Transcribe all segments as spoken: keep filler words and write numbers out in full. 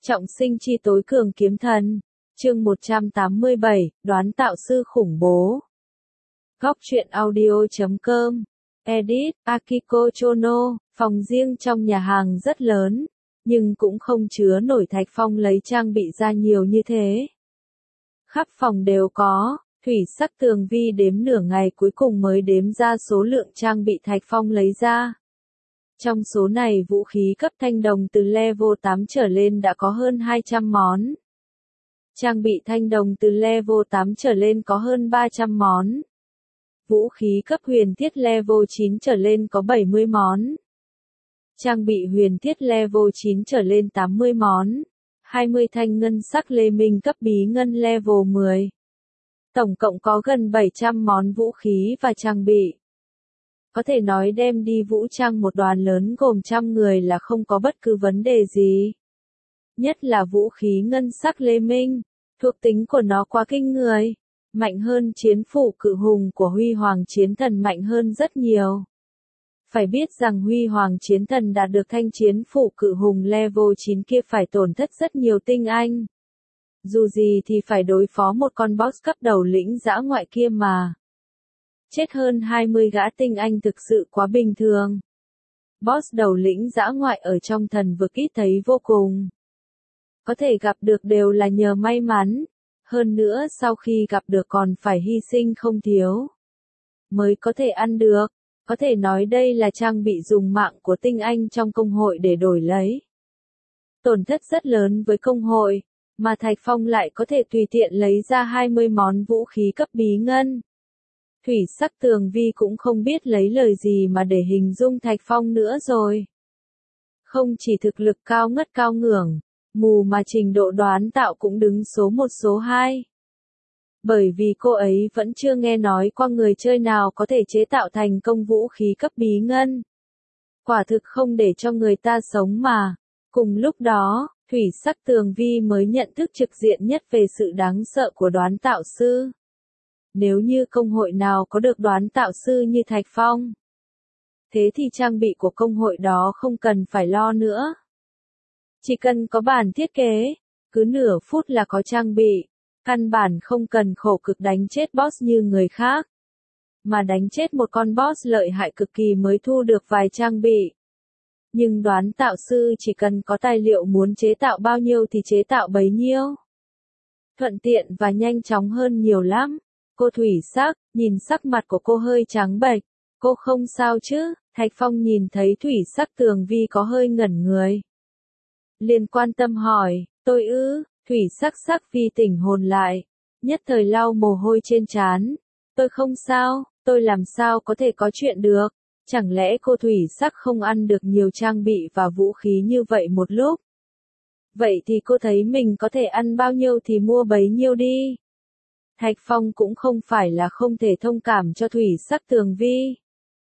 Trọng sinh chi tối cường kiếm thần. Chương một trăm tám mươi bảy, đoán tạo sư khủng bố. Góc truyện audio chấm com. Edit, Akiko Chono. Phòng riêng trong nhà hàng rất lớn, nhưng cũng không chứa nổi Thạch Phong lấy trang bị ra nhiều như thế. Khắp phòng đều có, thủy sắc tường vi đếm nửa ngày cuối cùng mới đếm ra số lượng trang bị Thạch Phong lấy ra. Trong số này vũ khí cấp thanh đồng từ level tám trở lên đã có hơn hai trăm món. Trang bị thanh đồng từ level tám trở lên có hơn ba trăm món. Vũ khí cấp huyền thiết level chín trở lên có bảy mươi món. Trang bị huyền thiết level chín trở lên tám mươi món. hai mươi thanh ngân sắc lê minh cấp bí ngân level mười. Tổng cộng có gần bảy trăm món vũ khí và trang bị. Có thể nói đem đi vũ trang một đoàn lớn gồm trăm người là không có bất cứ vấn đề gì. Nhất là vũ khí ngân sắc lê minh, thuộc tính của nó quá kinh người, mạnh hơn chiến phủ cự hùng của Huy Hoàng Chiến Thần mạnh hơn rất nhiều. Phải biết rằng Huy Hoàng Chiến Thần đạt được thanh chiến phủ cự hùng level chín kia phải tổn thất rất nhiều tinh anh. Dù gì thì phải đối phó một con boss cấp đầu lĩnh dã ngoại kia mà. Chết hơn hai mươi gã tinh anh thực sự quá bình thường. Boss đầu lĩnh dã ngoại ở trong thần vực ít thấy vô cùng. Có thể gặp được đều là nhờ may mắn. Hơn nữa sau khi gặp được còn phải hy sinh không thiếu. Mới có thể ăn được. Có thể nói đây là trang bị dùng mạng của tinh anh trong công hội để đổi lấy. Tổn thất rất lớn với công hội, mà Thạch Phong lại có thể tùy tiện lấy ra hai mươi món vũ khí cấp bí ngân. Thủy sắc tường vi cũng không biết lấy lời gì mà để hình dung Thạch Phong nữa rồi. Không chỉ thực lực cao ngất cao ngưởng, mù mà trình độ đoán tạo cũng đứng số một số hai. Bởi vì cô ấy vẫn chưa nghe nói qua người chơi nào có thể chế tạo thành công vũ khí cấp bí ngân. Quả thực không để cho người ta sống mà. Cùng lúc đó, thủy sắc tường vi mới nhận thức trực diện nhất về sự đáng sợ của đoán tạo sư. Nếu như công hội nào có được đoán tạo sư như Thạch Phong, thế thì trang bị của công hội đó không cần phải lo nữa. Chỉ cần có bản thiết kế, cứ nửa phút là có trang bị, căn bản không cần khổ cực đánh chết boss như người khác. Mà đánh chết một con boss lợi hại cực kỳ mới thu được vài trang bị. Nhưng đoán tạo sư chỉ cần có tài liệu muốn chế tạo bao nhiêu thì chế tạo bấy nhiêu. Thuận tiện và nhanh chóng hơn nhiều lắm. Cô thủy sắc, nhìn sắc mặt của cô hơi trắng bệch. Cô không sao chứ? Thạch Phong nhìn thấy thủy sắc tường vi có hơi ngẩn người. Liền quan tâm hỏi, tôi ư? Thủy sắc sắc vi tỉnh hồn lại. Nhất thời lau mồ hôi trên trán. Tôi không sao, tôi làm sao có thể có chuyện được? Chẳng lẽ cô thủy sắc không ăn được nhiều trang bị và vũ khí như vậy một lúc? Vậy thì cô thấy mình có thể ăn bao nhiêu thì mua bấy nhiêu đi. Thạch Phong cũng không phải là không thể thông cảm cho thủy sắc tường vi.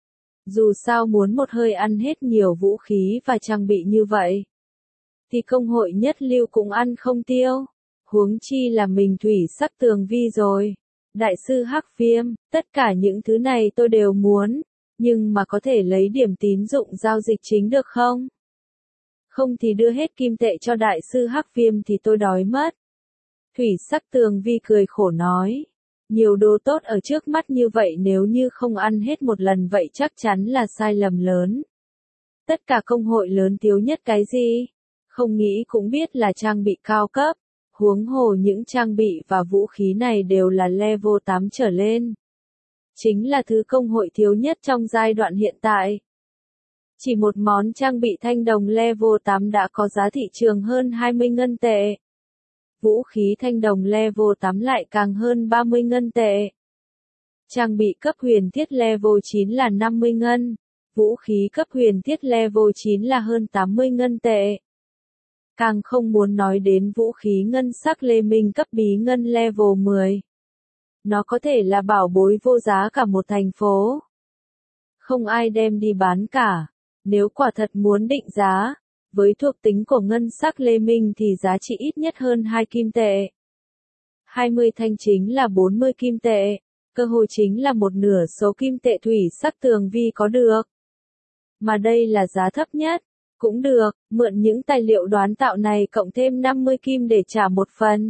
Dù sao muốn một hơi ăn hết nhiều vũ khí và trang bị như vậy, thì công hội nhất lưu cũng ăn không tiêu. Huống chi là mình thủy sắc tường vi rồi. Đại sư Hắc Viêm, tất cả những thứ này tôi đều muốn. Nhưng mà có thể lấy điểm tín dụng giao dịch chính được không? Không thì đưa hết kim tệ cho đại sư Hắc Viêm thì tôi đói mất. Thủy sắc tường vi cười khổ nói. Nhiều đồ tốt ở trước mắt như vậy nếu như không ăn hết một lần vậy chắc chắn là sai lầm lớn. Tất cả công hội lớn thiếu nhất cái gì? Không nghĩ cũng biết là trang bị cao cấp. Huống hồ những trang bị và vũ khí này đều là level tám trở lên. Chính là thứ công hội thiếu nhất trong giai đoạn hiện tại. Chỉ một món trang bị thanh đồng level tám đã có giá thị trường hơn hai mươi ngân tệ. Vũ khí thanh đồng level tám lại càng hơn ba mươi ngân tệ. Trang bị cấp huyền thiết level chín là năm mươi ngân. Vũ khí cấp huyền thiết level chín là hơn tám mươi ngân tệ. Càng không muốn nói đến vũ khí ngân sắc lê minh cấp bí ngân level mười. Nó có thể là bảo bối vô giá cả một thành phố. Không ai đem đi bán cả. Nếu quả thật muốn định giá, với thuộc tính của ngân sắc lê minh thì giá trị ít nhất hơn hai kim tệ. hai mươi thanh chính là bốn mươi kim tệ. Cơ hội chính là một nửa số kim tệ thủy sắc tường vi có được. Mà đây là giá thấp nhất. Cũng được, mượn những tài liệu đoán tạo này cộng thêm năm mươi kim để trả một phần.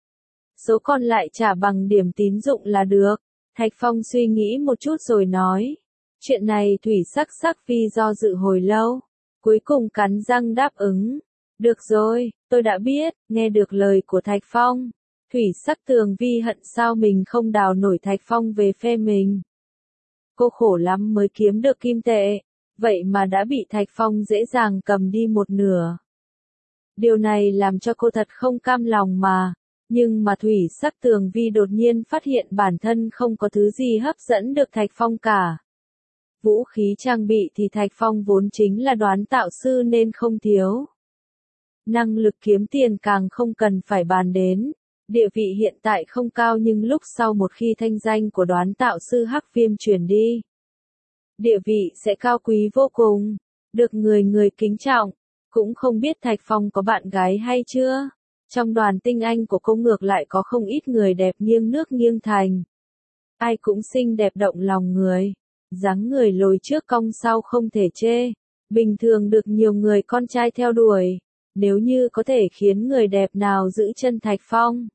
Số còn lại trả bằng điểm tín dụng là được. Thạch Phong suy nghĩ một chút rồi nói. Chuyện này Thủy Sắc Sắc Phi do dự hồi lâu. Cuối cùng cắn răng đáp ứng. Được rồi, tôi đã biết, nghe được lời của Thạch Phong. Thủy Sắc Tường Vi hận sao mình không đào nổi Thạch Phong về phe mình. Cô khổ lắm mới kiếm được kim tệ. Vậy mà đã bị Thạch Phong dễ dàng cầm đi một nửa. Điều này làm cho cô thật không cam lòng mà. Nhưng mà Thủy Sắc Tường Vi đột nhiên phát hiện bản thân không có thứ gì hấp dẫn được Thạch Phong cả. Vũ khí trang bị thì Thạch Phong vốn chính là đoán tạo sư nên không thiếu. Năng lực kiếm tiền càng không cần phải bàn đến. Địa vị hiện tại không cao nhưng lúc sau một khi thanh danh của đoán tạo sư Hắc Viêm truyền đi. Địa vị sẽ cao quý vô cùng. Được người người kính trọng. Cũng không biết Thạch Phong có bạn gái hay chưa. Trong đoàn tinh anh của cô ngược lại có không ít người đẹp nghiêng nước nghiêng thành. Ai cũng xinh đẹp động lòng người. Dáng người lồi trước cong sau không thể chê. Bình thường được nhiều người con trai theo đuổi. Nếu như có thể khiến người đẹp nào giữ chân Thạch Phong.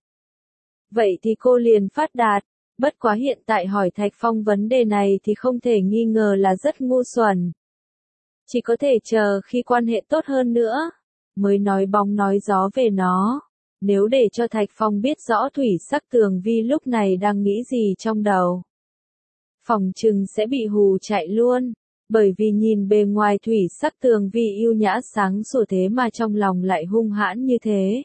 Vậy thì cô liền phát đạt. Bất quá hiện tại hỏi Thạch Phong vấn đề này thì không thể nghi ngờ là rất ngu xuẩn. Chỉ có thể chờ khi quan hệ tốt hơn nữa. Mới nói bóng nói gió về nó. Nếu để cho Thạch Phong biết rõ Thủy Sắc Tường Vi lúc này đang nghĩ gì trong đầu. Phòng trừng sẽ bị hù chạy luôn. Bởi vì nhìn bề ngoài Thủy Sắc Tường Vi yêu nhã sáng sủa thế mà trong lòng lại hung hãn như thế.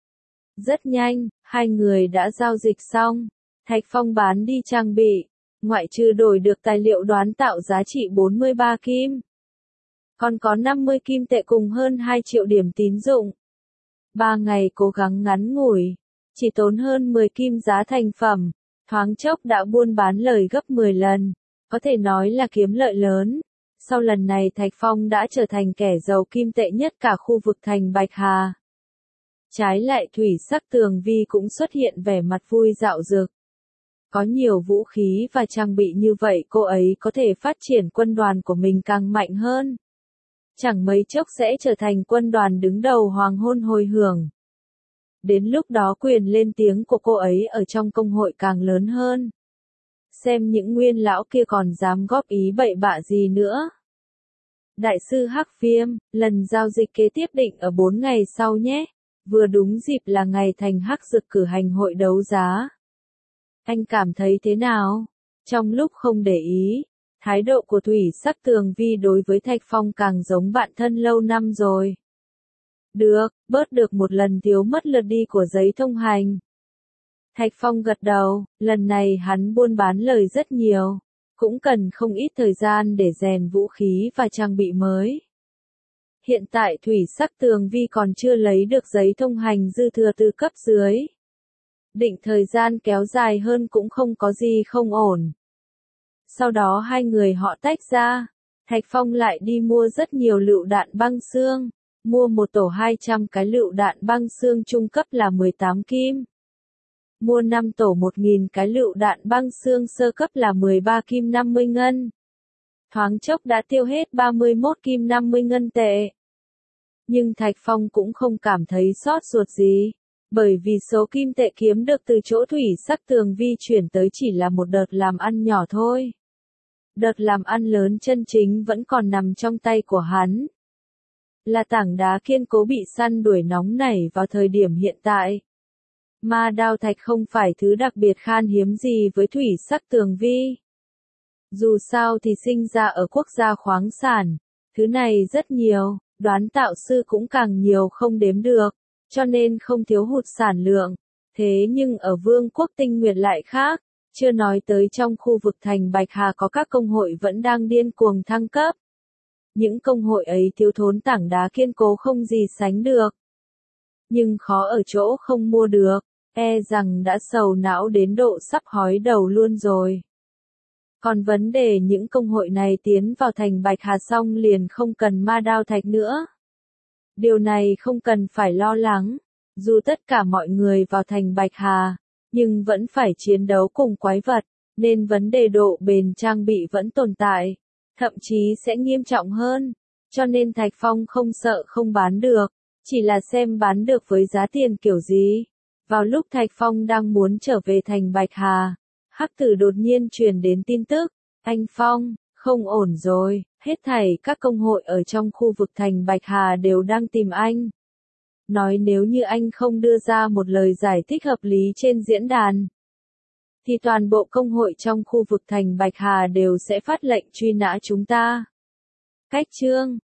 Rất nhanh, hai người đã giao dịch xong. Thạch Phong bán đi trang bị. Ngoại trừ đổi được tài liệu đoán tạo giá trị bốn mươi ba kim. Còn có năm mươi kim tệ cùng hơn hai triệu điểm tín dụng. Ba ngày cố gắng ngắn ngủi. Chỉ tốn hơn mười kim giá thành phẩm. Thoáng chốc đã buôn bán lời gấp mười lần. Có thể nói là kiếm lợi lớn. Sau lần này Thạch Phong đã trở thành kẻ giàu kim tệ nhất cả khu vực thành Bạch Hà. Trái lại Thủy Sắc Tường Vi cũng xuất hiện vẻ mặt vui dạo dực. Có nhiều vũ khí và trang bị như vậy cô ấy có thể phát triển quân đoàn của mình càng mạnh hơn. Chẳng mấy chốc sẽ trở thành quân đoàn đứng đầu hoàng hôn hồi hưởng. Đến lúc đó quyền lên tiếng của cô ấy ở trong công hội càng lớn hơn. Xem những nguyên lão kia còn dám góp ý bậy bạ gì nữa. Đại sư Hắc Viêm, lần giao dịch kế tiếp định ở bốn ngày sau nhé. Vừa đúng dịp là ngày thành Hắc Dực cử hành hội đấu giá. Anh cảm thấy thế nào? Trong lúc không để ý, thái độ của Thủy Sắc Tường Vi đối với Thạch Phong càng giống bạn thân lâu năm rồi. Được, bớt được một lần thiếu mất lượt đi của giấy thông hành. Thạch Phong gật đầu, lần này hắn buôn bán lời rất nhiều, cũng cần không ít thời gian để rèn vũ khí và trang bị mới. Hiện tại Thủy Sắc Tường Vi còn chưa lấy được giấy thông hành dư thừa từ cấp dưới. Định thời gian kéo dài hơn cũng không có gì không ổn. Sau đó hai người họ tách ra. Thạch Phong lại đi mua rất nhiều lựu đạn băng xương. Mua một tổ hai trăm cái lựu đạn băng xương trung cấp là mười tám kim. Mua năm tổ một nghìn cái lựu đạn băng xương sơ cấp là mười ba kim năm mươi ngân. Thoáng chốc đã tiêu hết ba mươi mốt kim năm mươi ngân tệ. Nhưng Thạch Phong cũng không cảm thấy xót ruột gì. Bởi vì số kim tệ kiếm được từ chỗ Thủy Sắc Tường Vi chuyển tới chỉ là một đợt làm ăn nhỏ thôi. Đợt làm ăn lớn chân chính vẫn còn nằm trong tay của hắn. Là tảng đá kiên cố bị săn đuổi nóng nảy vào thời điểm hiện tại. Ma đao thạch không phải thứ đặc biệt khan hiếm gì với Thủy Sắc Tường Vi. Dù sao thì sinh ra ở quốc gia khoáng sản, thứ này rất nhiều, đoán tạo sư cũng càng nhiều không đếm được, cho nên không thiếu hụt sản lượng. Thế nhưng ở Vương quốc Tinh Nguyệt lại khác, chưa nói tới trong khu vực thành Bạch Hà có các công hội vẫn đang điên cuồng thăng cấp. Những công hội ấy thiếu thốn tảng đá kiên cố không gì sánh được. Nhưng khó ở chỗ không mua được, e rằng đã sầu não đến độ sắp hói đầu luôn rồi. Còn vấn đề những công hội này tiến vào thành Bạch Hà xong liền không cần ma đao thạch nữa. Điều này không cần phải lo lắng, dù tất cả mọi người vào thành Bạch Hà, nhưng vẫn phải chiến đấu cùng quái vật, nên vấn đề độ bền trang bị vẫn tồn tại, thậm chí sẽ nghiêm trọng hơn. Cho nên Thạch Phong không sợ không bán được, chỉ là xem bán được với giá tiền kiểu gì. Vào lúc Thạch Phong đang muốn trở về thành Bạch Hà, Hắc Tử đột nhiên truyền đến tin tức, anh Phong, không ổn rồi, hết thảy các công hội ở trong khu vực thành Bạch Hà đều đang tìm anh. Nói nếu như anh không đưa ra một lời giải thích hợp lý trên diễn đàn, thì toàn bộ công hội trong khu vực thành Bạch Hà đều sẽ phát lệnh truy nã chúng ta. Cách chương